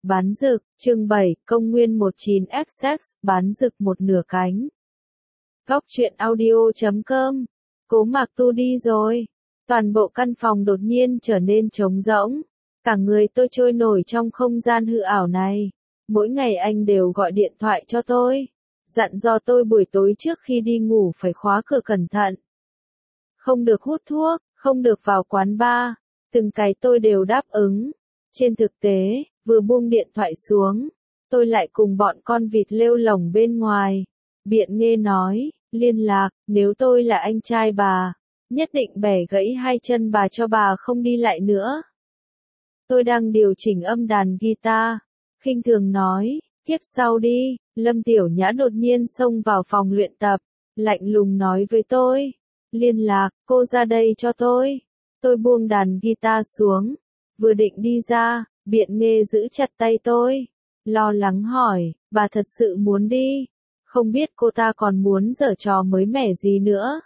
Bán rực, chương 7, công nguyên 19XX, bán rực một nửa cánh. Góc truyện audio.com. Cố Mạc Tu đi rồi. Toàn bộ căn phòng đột nhiên trở nên trống rỗng. Cả người tôi trôi nổi trong không gian hư ảo này. Mỗi ngày anh đều gọi điện thoại cho tôi. Dặn dò tôi buổi tối trước khi đi ngủ phải khóa cửa cẩn thận. Không được hút thuốc, không được vào quán bar. Từng cái tôi đều đáp ứng. Trên thực tế, vừa buông điện thoại xuống, tôi lại cùng bọn con vịt lêu lổng bên ngoài. Biện Nghê nói, liên lạc, nếu tôi là anh trai bà, nhất định bẻ gãy hai chân bà cho bà không đi lại nữa. Tôi đang điều chỉnh âm đàn guitar, khinh thường nói, tiếp sau đi. Lâm Tiểu Nhã đột nhiên xông vào phòng luyện tập, lạnh lùng nói với tôi, liên lạc, cô ra đây cho tôi. Tôi buông đàn guitar xuống, vừa định đi ra, Biện Nghê giữ chặt tay tôi, lo lắng hỏi, bà thật sự muốn đi? Không biết cô ta còn muốn giở trò mới mẻ gì nữa.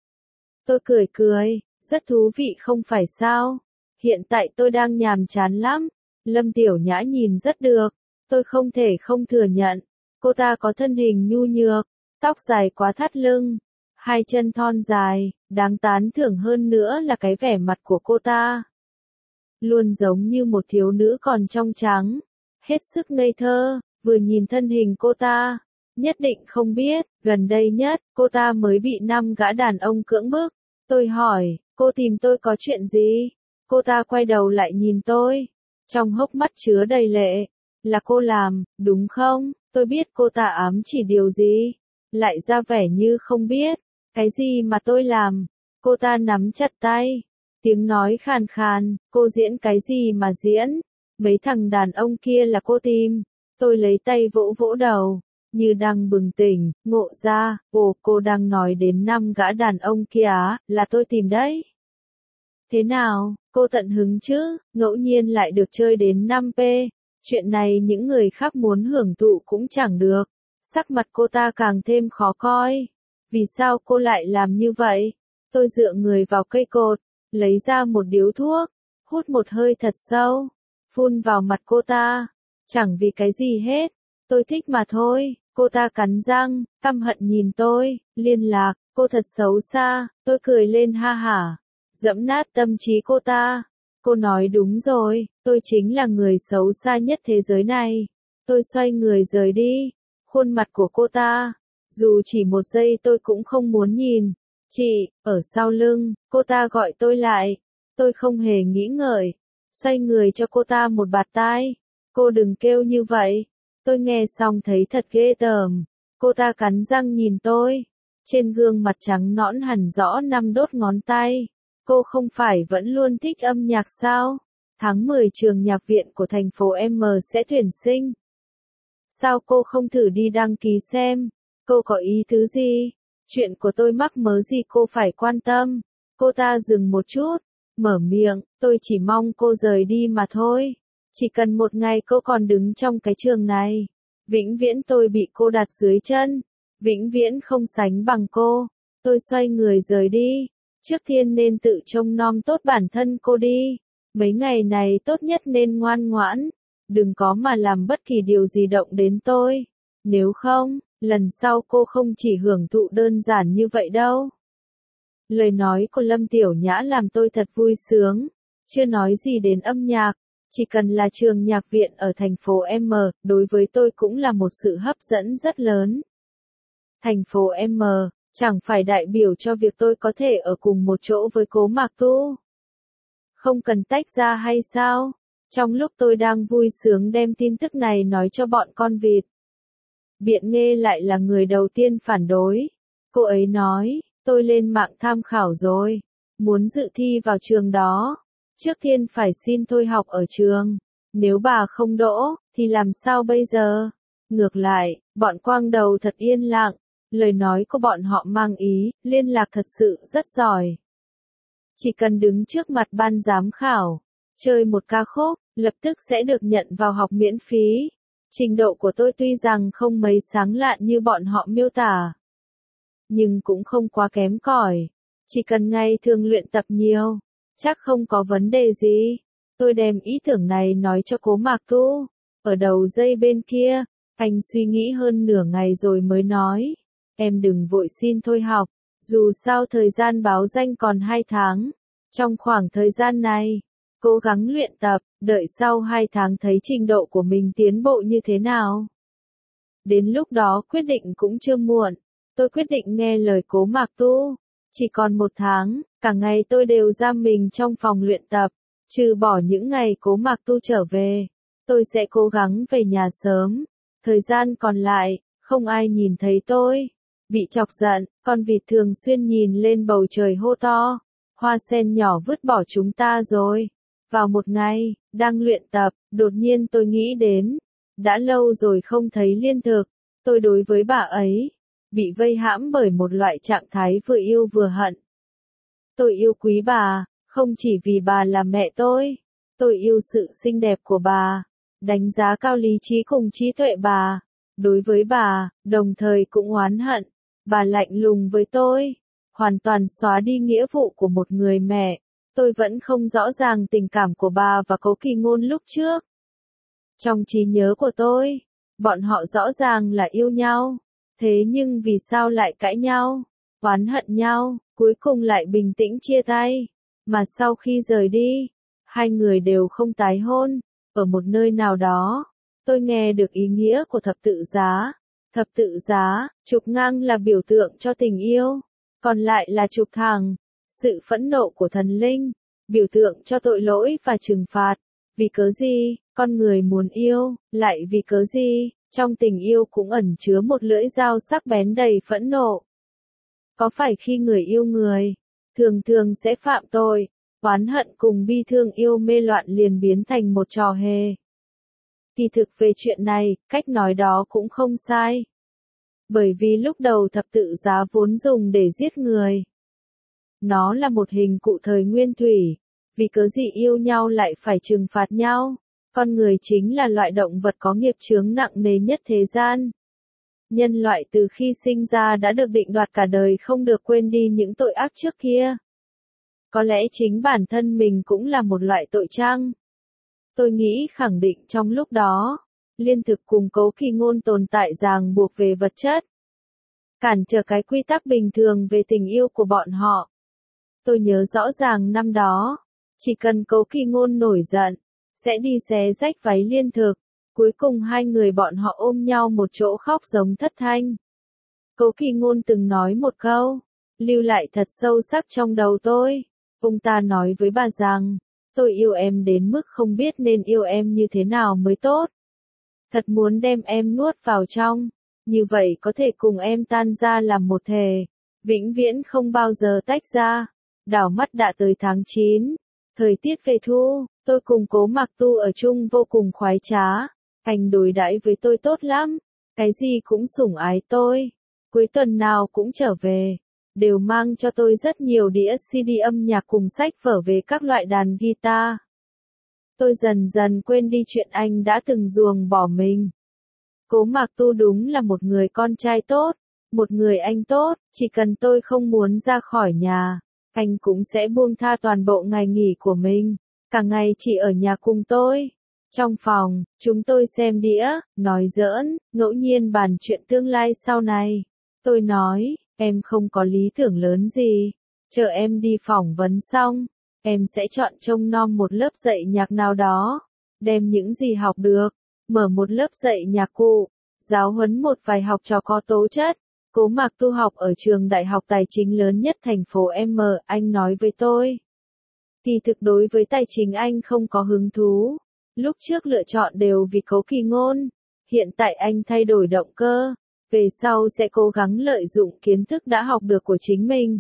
Tôi cười cười, rất thú vị không phải sao? Hiện tại tôi đang nhàm chán lắm. Lâm Tiểu Nhã nhìn rất được, tôi không thể không thừa nhận. Cô ta có thân hình nhu nhược, tóc dài quá thắt lưng, hai chân thon dài, đáng tán thưởng hơn nữa là cái vẻ mặt của cô ta. Luôn giống như một thiếu nữ còn trong trắng, hết sức ngây thơ, vừa nhìn thân hình cô ta, nhất định không biết, gần đây nhất, cô ta mới bị 5 gã đàn ông cưỡng bức. Tôi hỏi, cô tìm tôi có chuyện gì? Cô ta quay đầu lại nhìn tôi, trong hốc mắt chứa đầy lệ, là cô làm, đúng không? Tôi biết cô ta ám chỉ điều gì, lại ra vẻ như không biết, cái gì mà tôi làm. Cô ta nắm chặt tay, tiếng nói khàn khàn, cô diễn cái gì mà diễn, mấy thằng đàn ông kia là cô tìm. Tôi lấy tay vỗ vỗ đầu, như đang bừng tỉnh, ngộ ra, cô đang nói đến 5 gã đàn ông kia á, là tôi tìm đấy. Thế nào, cô tận hứng chứ, ngẫu nhiên lại được chơi đến 5p, chuyện này những người khác muốn hưởng thụ cũng chẳng được. Sắc mặt cô ta càng thêm khó coi. Vì sao cô lại làm như vậy? Tôi dựa người vào cây cột, lấy ra một điếu thuốc, hút một hơi thật sâu, phun vào mặt cô ta. Chẳng vì cái gì hết, tôi thích mà thôi. Cô ta cắn răng, căm hận nhìn tôi, liên lạc, cô thật xấu xa. Tôi cười lên ha hả, dẫm nát tâm trí cô ta. Cô nói đúng rồi, tôi chính là người xấu xa nhất thế giới này. Tôi xoay người rời đi, khuôn mặt của cô ta, dù chỉ một giây tôi cũng không muốn nhìn. Chị, ở sau lưng, cô ta gọi tôi lại. Tôi không hề nghĩ ngợi, xoay người cho cô ta một bạt tai. Cô đừng kêu như vậy. Tôi nghe xong thấy thật ghê tởm. Cô ta cắn răng nhìn tôi. Trên gương mặt trắng nõn hẳn rõ 5 đốt ngón tay. Cô không phải vẫn luôn thích âm nhạc sao? Tháng 10 trường nhạc viện của thành phố M sẽ tuyển sinh. Sao cô không thử đi đăng ký xem? Cô có ý thứ gì? Chuyện của tôi mắc mớ gì cô phải quan tâm? Cô ta dừng một chút, mở miệng, tôi chỉ mong cô rời đi mà thôi. Chỉ cần một ngày cô còn đứng trong cái trường này, vĩnh viễn tôi bị cô đặt dưới chân, vĩnh viễn không sánh bằng cô. Tôi xoay người rời đi. Trước tiên nên tự trông nom tốt bản thân cô đi. Mấy ngày này tốt nhất nên ngoan ngoãn, đừng có mà làm bất kỳ điều gì động đến tôi. Nếu không, lần sau cô không chỉ hưởng thụ đơn giản như vậy đâu. Lời nói của Lâm Tiểu Nhã làm tôi thật vui sướng. Chưa nói gì đến âm nhạc, chỉ cần là trường nhạc viện ở thành phố M, đối với tôi cũng là một sự hấp dẫn rất lớn. Thành phố M, chẳng phải đại biểu cho việc tôi có thể ở cùng một chỗ với Cố Mạc Tu. Không cần tách ra hay sao? Trong lúc tôi đang vui sướng đem tin tức này nói cho bọn con vịt, Biện Nghê lại là người đầu tiên phản đối. Cô ấy nói, tôi lên mạng tham khảo rồi, muốn dự thi vào trường đó. Trước tiên phải xin thôi học ở trường. Nếu bà không đỗ, thì làm sao bây giờ? Ngược lại, bọn quang đầu thật yên lặng. Lời nói của bọn họ mang ý, liên lạc thật sự rất giỏi. Chỉ cần đứng trước mặt ban giám khảo, chơi một ca khúc, lập tức sẽ được nhận vào học miễn phí. Trình độ của tôi tuy rằng không mấy sáng lạn như bọn họ miêu tả, nhưng cũng không quá kém cỏi. Chỉ cần ngày thường luyện tập nhiều, chắc không có vấn đề gì. Tôi đem ý tưởng này nói cho Cố Mạc Tu. Ở đầu dây bên kia, anh suy nghĩ hơn nửa ngày rồi mới nói. Em đừng vội xin thôi học, dù sao thời gian báo danh còn 2 tháng. Trong khoảng thời gian này, cố gắng luyện tập, đợi sau 2 tháng thấy trình độ của mình tiến bộ như thế nào. Đến lúc đó quyết định cũng chưa muộn. Tôi quyết định nghe lời Cố Mạc Tu. Chỉ còn 1 tháng, cả ngày tôi đều giam mình trong phòng luyện tập. Trừ bỏ những ngày Cố Mạc Tu trở về, tôi sẽ cố gắng về nhà sớm. Thời gian còn lại, không ai nhìn thấy tôi. Bị chọc giận, con vịt thường xuyên nhìn lên bầu trời hô to. Hoa sen nhỏ vứt bỏ chúng ta rồi. Vào một ngày, đang luyện tập, đột nhiên tôi nghĩ đến. Đã lâu rồi không thấy Liên Thực. Tôi đối với bà ấy, bị vây hãm bởi một loại trạng thái vừa yêu vừa hận. Tôi yêu quý bà, không chỉ vì bà là mẹ tôi. Tôi yêu sự xinh đẹp của bà, đánh giá cao lý trí cùng trí tuệ bà. Đối với bà, đồng thời cũng oán hận. Bà lạnh lùng với tôi, hoàn toàn xóa đi nghĩa vụ của một người mẹ. Tôi vẫn không rõ ràng tình cảm của bà và Cố Kỳ Ngôn lúc trước. Trong trí nhớ của tôi, bọn họ rõ ràng là yêu nhau. Thế nhưng vì sao lại cãi nhau, oán hận nhau, cuối cùng lại bình tĩnh chia tay. Mà sau khi rời đi, hai người đều không tái hôn. Ở một nơi nào đó, tôi nghe được ý nghĩa của thập tự giá. Thập tự giá, trục ngang là biểu tượng cho tình yêu, còn lại là trục thẳng, sự phẫn nộ của thần linh, biểu tượng cho tội lỗi và trừng phạt. Vì cớ gì, con người muốn yêu, lại vì cớ gì, trong tình yêu cũng ẩn chứa một lưỡi dao sắc bén đầy phẫn nộ. Có phải khi người yêu người, thường thường sẽ phạm tội, oán hận cùng bi thương yêu mê loạn liền biến thành một trò hề. Kỳ thực về chuyện này, cách nói đó cũng không sai. Bởi vì lúc đầu thập tự giá vốn dùng để giết người. Nó là một hình cụ thời nguyên thủy. Vì cớ gì yêu nhau lại phải trừng phạt nhau? Con người chính là loại động vật có nghiệp chướng nặng nề nhất thế gian. Nhân loại từ khi sinh ra đã được định đoạt cả đời không được quên đi những tội ác trước kia. Có lẽ chính bản thân mình cũng là một loại tội chăng? Tôi nghĩ khẳng định trong lúc đó, Liên Thực cùng Cố Kỳ Ngôn tồn tại ràng buộc về vật chất. Cản trở cái quy tắc bình thường về tình yêu của bọn họ. Tôi nhớ rõ ràng năm đó, chỉ cần Cố Kỳ Ngôn nổi giận, sẽ đi xé rách váy Liên Thực. Cuối cùng hai người bọn họ ôm nhau một chỗ khóc giống thất thanh. Cố Kỳ Ngôn từng nói một câu, lưu lại thật sâu sắc trong đầu tôi. Ông ta nói với bà rằng, tôi yêu em đến mức không biết nên yêu em như thế nào mới tốt. Thật muốn đem em nuốt vào trong, như vậy có thể cùng em tan ra làm một thể, vĩnh viễn không bao giờ tách ra. Đảo mắt đã tới tháng 9, thời tiết về thu, tôi cùng Cố Mạc Tu ở chung vô cùng khoái trá. Anh đối đãi với tôi tốt lắm, cái gì cũng sủng ái tôi, cuối tuần nào cũng trở về, đều mang cho tôi rất nhiều đĩa CD âm nhạc cùng sách vở về các loại đàn guitar. Tôi dần dần quên đi chuyện anh đã từng ruồng bỏ mình. Cố Mạc Tu đúng là một người con trai tốt, một người anh tốt, chỉ cần tôi không muốn ra khỏi nhà, anh cũng sẽ buông tha toàn bộ ngày nghỉ của mình, cả ngày chỉ ở nhà cùng tôi. Trong phòng, chúng tôi xem đĩa, nói giỡn, ngẫu nhiên bàn chuyện tương lai sau này. Tôi nói, em không có lý tưởng lớn gì, chờ em đi phỏng vấn xong, em sẽ chọn trông nom một lớp dạy nhạc nào đó, đem những gì học được, mở một lớp dạy nhạc cụ, giáo huấn một vài học trò có tố chất. Cố Mạc Tu học ở trường đại học tài chính lớn nhất thành phố M, anh nói với tôi. Kỳ thực đối với tài chính anh không có hứng thú. Lúc trước lựa chọn đều vì Cố Kỳ Ngôn. Hiện tại anh thay đổi động cơ. Về sau sẽ cố gắng lợi dụng kiến thức đã học được của chính mình.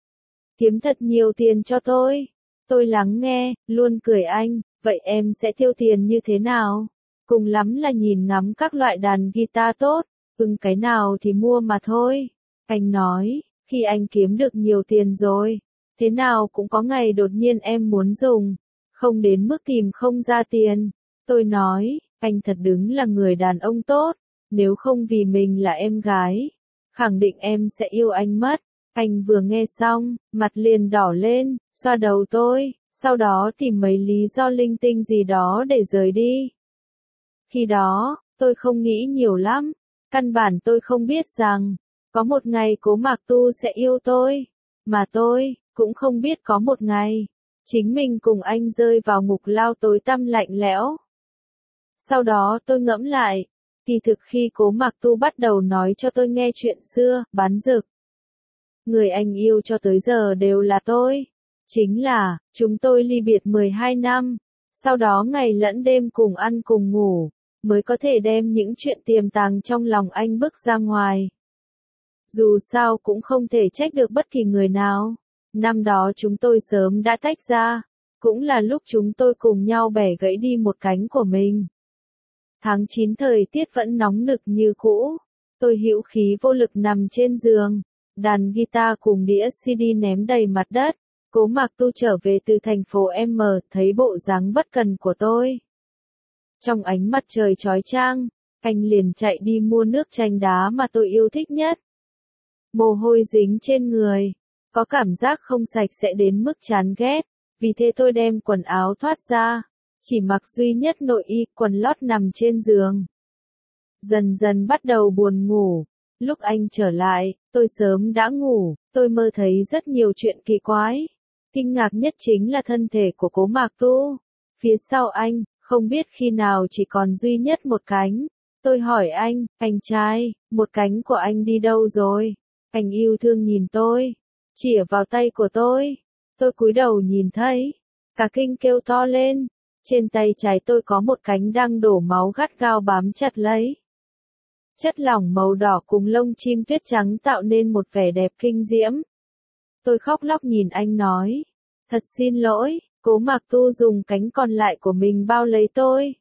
Kiếm thật nhiều tiền cho tôi. Tôi lắng nghe, luôn cười anh, vậy em sẽ tiêu tiền như thế nào? Cùng lắm là nhìn ngắm các loại đàn guitar tốt, cái nào thì mua mà thôi. Anh nói, khi anh kiếm được nhiều tiền rồi, thế nào cũng có ngày đột nhiên em muốn dùng, không đến mức tìm không ra tiền. Tôi nói, anh thật đứng là người đàn ông tốt, nếu không vì mình là em gái, khẳng định em sẽ yêu anh mất. Anh vừa nghe xong, mặt liền đỏ lên, xoa đầu tôi, sau đó tìm mấy lý do linh tinh gì đó để rời đi. Khi đó, tôi không nghĩ nhiều lắm. Căn bản tôi không biết rằng, có một ngày Cố Mạc Tu sẽ yêu tôi. Mà tôi, cũng không biết có một ngày, chính mình cùng anh rơi vào ngục lao tối tăm lạnh lẽo. Sau đó tôi ngẫm lại, kỳ thực khi Cố Mạc Tu bắt đầu nói cho tôi nghe chuyện xưa, bán dược. Người anh yêu cho tới giờ đều là tôi. Chính là, chúng tôi ly biệt 12 năm, sau đó ngày lẫn đêm cùng ăn cùng ngủ, mới có thể đem những chuyện tiềm tàng trong lòng anh bức ra ngoài. Dù sao cũng không thể trách được bất kỳ người nào. Năm đó chúng tôi sớm đã tách ra, cũng là lúc chúng tôi cùng nhau bẻ gãy đi một cánh của mình. Tháng 9 thời tiết vẫn nóng nực như cũ, tôi hữu khí vô lực nằm trên giường, đàn guitar cùng đĩa CD ném đầy mặt đất. Cố Mạc Tu trở về từ thành phố M, thấy bộ dáng bất cần của tôi. Trong ánh mặt trời chói chang, anh liền chạy đi mua nước chanh đá mà tôi yêu thích nhất. Mồ hôi dính trên người, có cảm giác không sạch sẽ đến mức chán ghét, vì thế tôi đem quần áo thoát ra, chỉ mặc duy nhất nội y quần lót nằm trên giường. Dần dần bắt đầu buồn ngủ, lúc anh trở lại, tôi sớm đã ngủ, tôi mơ thấy rất nhiều chuyện kỳ quái. Kinh ngạc nhất chính là thân thể của Cố Mạc Tu. Phía sau anh, không biết khi nào chỉ còn duy nhất một cánh. Tôi hỏi anh trai, một cánh của anh đi đâu rồi? Anh yêu thương nhìn tôi, chĩa vào tay của tôi. Tôi cúi đầu nhìn thấy, cả kinh kêu to lên. Trên tay trái tôi có một cánh đang đổ máu gắt gao bám chặt lấy. Chất lỏng màu đỏ cùng lông chim tuyết trắng tạo nên một vẻ đẹp kinh diễm. Tôi khóc lóc nhìn anh nói, thật xin lỗi. Cố Mạc Tu dùng cánh còn lại của mình bao lấy tôi,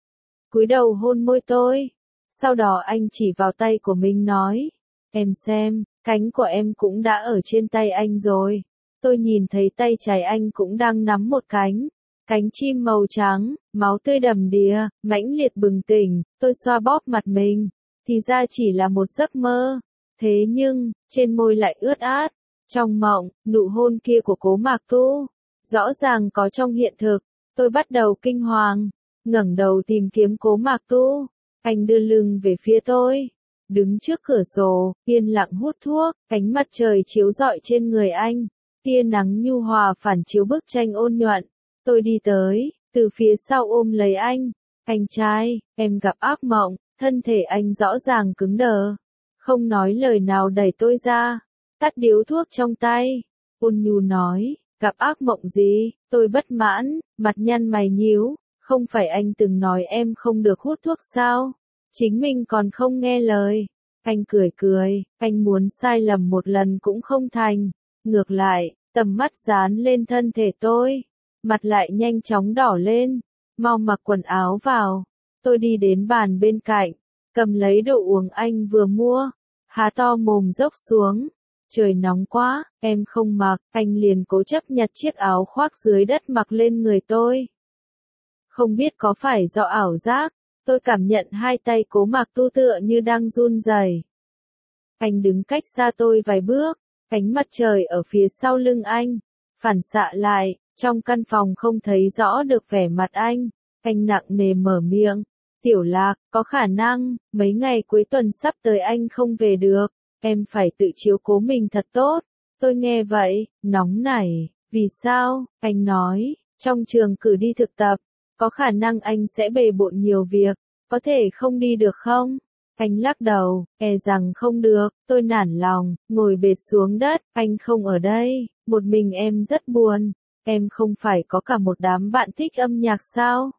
cúi đầu hôn môi tôi. Sau đó anh chỉ vào tay của mình nói, em xem, cánh của em cũng đã ở trên tay anh rồi. Tôi nhìn thấy tay trái anh cũng đang nắm một cánh chim màu trắng, máu tươi đầm đìa, mãnh liệt bừng tỉnh. Tôi xoa bóp mặt mình, thì ra chỉ là một giấc mơ. Thế nhưng, trên môi lại ướt át. Trong mộng, nụ hôn kia của Cố Mạc Tu rõ ràng có trong hiện thực. Tôi bắt đầu kinh hoàng, ngẩng đầu tìm kiếm Cố Mạc Tu. Anh đưa lưng về phía tôi, đứng trước cửa sổ, yên lặng hút thuốc. Ánh mặt trời chiếu rọi trên người anh, tia nắng nhu hòa phản chiếu bức tranh ôn nhuận. Tôi đi tới, từ phía sau ôm lấy anh. Anh trai, em gặp ác mộng. Thân thể anh rõ ràng cứng đờ, không nói lời nào đẩy tôi ra, tắt điếu thuốc trong tay, ôn nhu nói, gặp ác mộng gì? Tôi bất mãn, mặt nhăn mày nhíu, không phải anh từng nói em không được hút thuốc sao? Chính mình còn không nghe lời. Anh cười cười, anh muốn sai lầm một lần cũng không thành. Ngược lại, tầm mắt dán lên thân thể tôi, mặt lại nhanh chóng đỏ lên. Mau mặc quần áo vào. Tôi đi đến bàn bên cạnh, cầm lấy đồ uống anh vừa mua, há to mồm dốc xuống. Trời nóng quá, em không mặc. Anh liền cố chấp nhặt chiếc áo khoác dưới đất mặc lên người tôi. Không biết có phải do ảo giác, tôi cảm nhận hai tay Cố Mạc Tu tựa như đang run rẩy. Anh đứng cách xa tôi vài bước, ánh mặt trời ở phía sau lưng anh phản xạ lại, trong căn phòng không thấy rõ được vẻ mặt anh. Anh nặng nề mở miệng, Tiểu Lạc, có khả năng, mấy ngày cuối tuần sắp tới anh không về được, em phải tự chiếu cố mình thật tốt. Tôi nghe vậy, nóng nảy, vì sao? Anh nói, trong trường cử đi thực tập, có khả năng anh sẽ bề bộn nhiều việc, có thể không đi được không? Anh lắc đầu, e rằng không được. Tôi nản lòng, ngồi bệt xuống đất. Anh không ở đây, một mình em rất buồn. Em không phải có cả một đám bạn thích âm nhạc sao?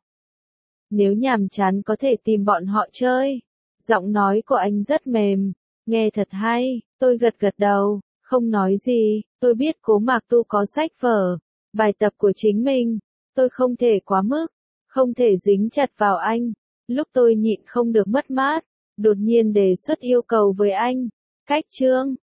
Nếu nhàm chán có thể tìm bọn họ chơi. Giọng nói của anh rất mềm, nghe thật hay. Tôi gật gật đầu, không nói gì. Tôi biết Cố Mạc Tu có sách vở, bài tập của chính mình. Tôi không thể quá mức, không thể dính chặt vào anh. Lúc tôi nhịn không được mất mát, đột nhiên đề xuất yêu cầu với anh. Cách chương